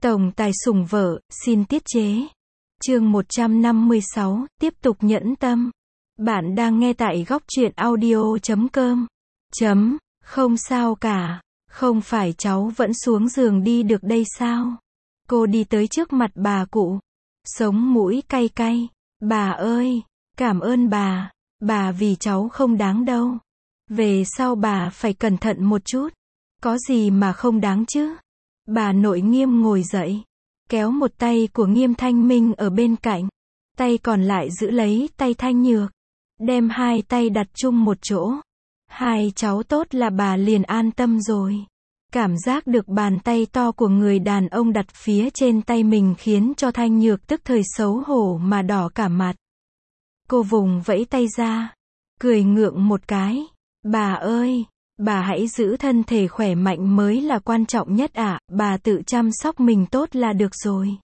Tổng tài sủng vợ, xin tiết chế. Chương 156, tiếp tục nhẫn tâm. Bạn đang nghe tại góc truyện audio.com. Không sao cả. Không phải cháu vẫn xuống giường đi được đây sao? Cô đi tới trước mặt bà cụ. Sống mũi cay cay. Bà ơi, cảm ơn bà. Bà vì cháu không đáng đâu. Về sau bà phải cẩn thận một chút. Có gì mà không đáng chứ? Bà nội Nghiêm ngồi dậy, kéo một tay của Nghiêm Thanh Minh ở bên cạnh, tay còn lại giữ lấy tay Thanh Nhược, đem hai tay đặt chung một chỗ. Hai cháu tốt là bà liền an tâm rồi. Cảm giác được bàn tay to của người đàn ông đặt phía trên tay mình khiến cho Thanh Nhược tức thời xấu hổ mà đỏ cả mặt. Cô vùng vẫy tay ra, cười ngượng một cái. Bà ơi, bà hãy giữ thân thể khỏe mạnh mới là quan trọng nhất ạ, bà tự chăm sóc mình tốt là được rồi.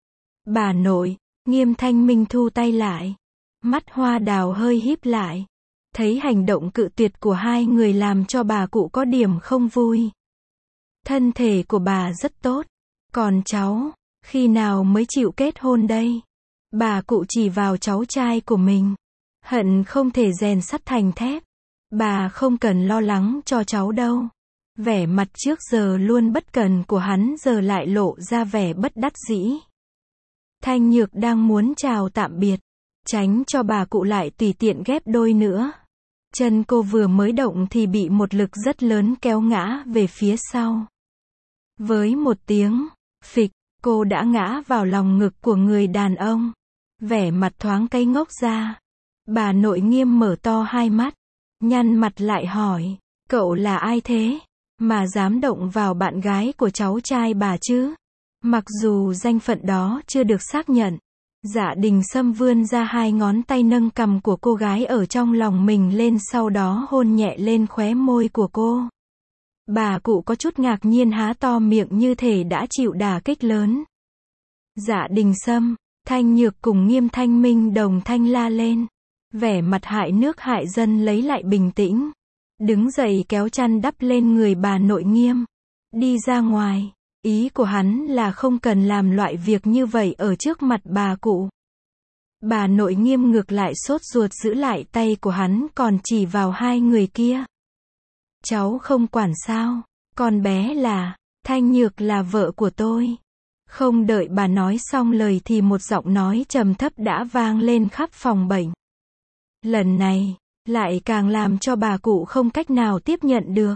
Bà nội, Nghiêm Thanh Minh thu tay lại. Mắt hoa đào hơi híp lại. Thấy hành động cự tuyệt của hai người làm cho bà cụ có điểm không vui. Thân thể của bà rất tốt. Còn cháu, khi nào mới chịu kết hôn đây? Bà cụ chỉ vào cháu trai của mình. Hận không thể rèn sắt thành thép. Bà không cần lo lắng cho cháu đâu. Vẻ mặt trước giờ luôn bất cần của hắn giờ lại lộ ra vẻ bất đắc dĩ. Thanh Nhược đang muốn chào tạm biệt, tránh cho bà cụ lại tùy tiện ghép đôi nữa. Chân cô vừa mới động thì bị một lực rất lớn kéo ngã về phía sau. Với một tiếng phịch, cô đã ngã vào lòng ngực của người đàn ông. Vẻ mặt thoáng cay ngốc ra. Bà nội Nghiêm mở to hai mắt, nhăn mặt lại hỏi, cậu là ai thế, mà dám động vào bạn gái của cháu trai bà chứ? Mặc dù danh phận đó chưa được xác nhận, Dạ Đình Sâm vươn ra hai ngón tay nâng cằm của cô gái ở trong lòng mình lên, sau đó hôn nhẹ lên khóe môi của cô. Bà cụ có chút ngạc nhiên há to miệng như thể đã chịu đả kích lớn. Dạ Đình Sâm, Thanh Nhược cùng Nghiêm Thanh Minh đồng thanh la lên. Vẻ mặt hại nước hại dân lấy lại bình tĩnh. Đứng dậy kéo chăn đắp lên người bà nội Nghiêm. Đi ra ngoài. Ý của hắn là không cần làm loại việc như vậy ở trước mặt bà cụ. Bà nội Nghiêm ngược lại sốt ruột giữ lại tay của hắn, còn chỉ vào hai người kia. Cháu không quản sao? Con bé là, Thanh Nhược là vợ của tôi. Không đợi bà nói xong lời thì một giọng nói trầm thấp đã vang lên khắp phòng bệnh. Lần này, lại càng làm cho bà cụ không cách nào tiếp nhận được.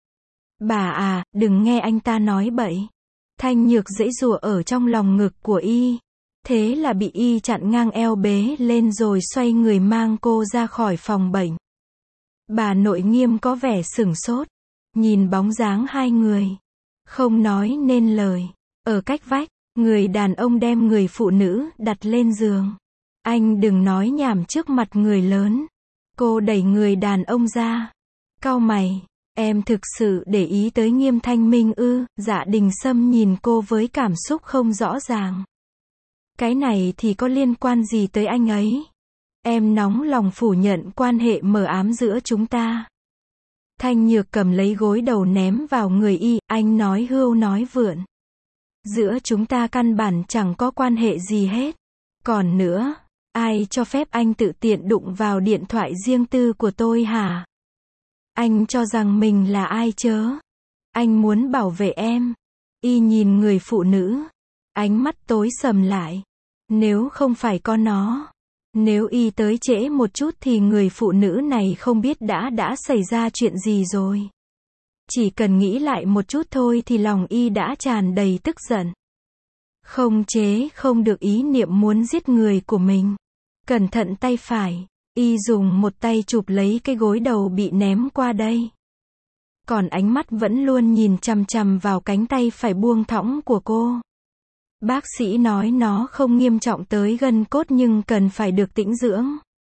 Bà à, đừng nghe anh ta nói bậy. Thanh Nhược giãy giụa ở trong lòng ngực của y. Thế là bị y chặn ngang eo bế lên rồi xoay người mang cô ra khỏi phòng bệnh. Bà nội Nghiêm có vẻ sửng sốt. Nhìn bóng dáng hai người. Không nói nên lời. Ở cách vách, người đàn ông đem người phụ nữ đặt lên giường. Anh đừng nói nhảm trước mặt người lớn. Cô đẩy người đàn ông ra. Cau mày, em thực sự để ý tới Nghiêm Thanh Minh ư? Dạ Đình Sâm nhìn cô với cảm xúc không rõ ràng. Cái này thì có liên quan gì tới anh ấy? Em nóng lòng phủ nhận quan hệ mờ ám giữa chúng ta. Thanh Nhược cầm lấy gối đầu ném vào người y, anh nói hưu nói vượn. Giữa chúng ta căn bản chẳng có quan hệ gì hết. Còn nữa, ai cho phép anh tự tiện đụng vào điện thoại riêng tư của tôi hả? Anh cho rằng mình là ai chớ? Anh muốn bảo vệ em. Y nhìn người phụ nữ. Ánh mắt tối sầm lại. Nếu không phải có nó. Nếu y tới trễ một chút thì người phụ nữ này không biết đã xảy ra chuyện gì rồi. Chỉ cần nghĩ lại một chút thôi thì lòng y đã tràn đầy tức giận. Không chế không được ý niệm muốn giết người của mình. Cẩn thận tay phải, y dùng một tay chụp lấy cái gối đầu bị ném qua đây. Còn ánh mắt vẫn luôn nhìn chằm chằm vào cánh tay phải buông thõng của cô. Bác sĩ nói nó không nghiêm trọng tới gân cốt nhưng cần phải được tĩnh dưỡng.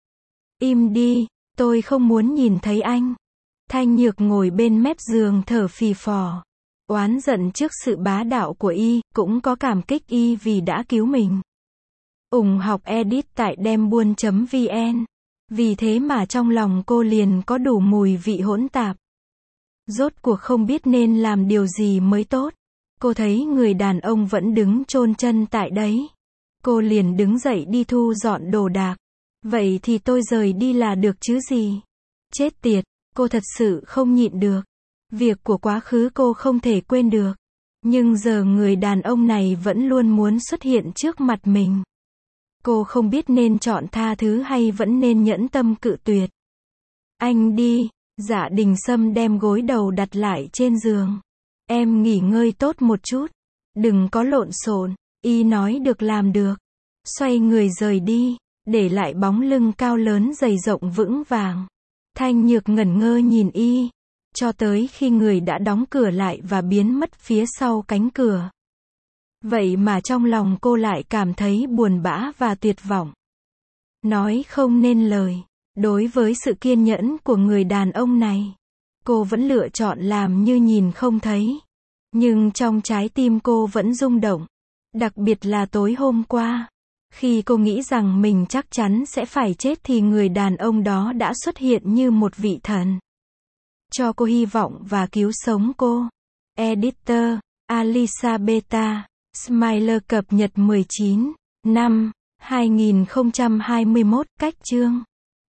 Im đi, tôi không muốn nhìn thấy anh. Thanh Nhược ngồi bên mép giường thở phì phò. Oán giận trước sự bá đạo của y, cũng có cảm kích y vì đã cứu mình. Ủng học edit tại dembuôn.vn. Vì thế mà trong lòng cô liền có đủ mùi vị hỗn tạp. Rốt cuộc không biết nên làm điều gì mới tốt. Cô thấy người đàn ông vẫn đứng chôn chân tại đấy. Cô liền đứng dậy đi thu dọn đồ đạc. Vậy thì tôi rời đi là được chứ gì? Chết tiệt, cô thật sự không nhịn được. Việc của quá khứ cô không thể quên được. Nhưng giờ người đàn ông này vẫn luôn muốn xuất hiện trước mặt mình. Cô không biết nên chọn tha thứ hay vẫn nên nhẫn tâm cự tuyệt. Anh đi, Dạ Đình Sâm đem gối đầu đặt lại trên giường. Em nghỉ ngơi tốt một chút. Đừng có lộn xộn. Y nói được làm được. Xoay người rời đi, để lại bóng lưng cao lớn dày rộng vững vàng. Thanh Nhược ngẩn ngơ nhìn Y, cho tới khi người đã đóng cửa lại và biến mất phía sau cánh cửa. Vậy mà trong lòng cô lại cảm thấy buồn bã và tuyệt vọng. Nói không nên lời. Đối với sự kiên nhẫn của người đàn ông này, cô vẫn lựa chọn làm như nhìn không thấy. Nhưng trong trái tim cô vẫn rung động. Đặc biệt là tối hôm qua, khi cô nghĩ rằng mình chắc chắn sẽ phải chết thì người đàn ông đó đã xuất hiện như một vị thần. Cho cô hy vọng và cứu sống cô. Editor, Alisa Beta, Smiler cập nhật 19/5/2021, cách chương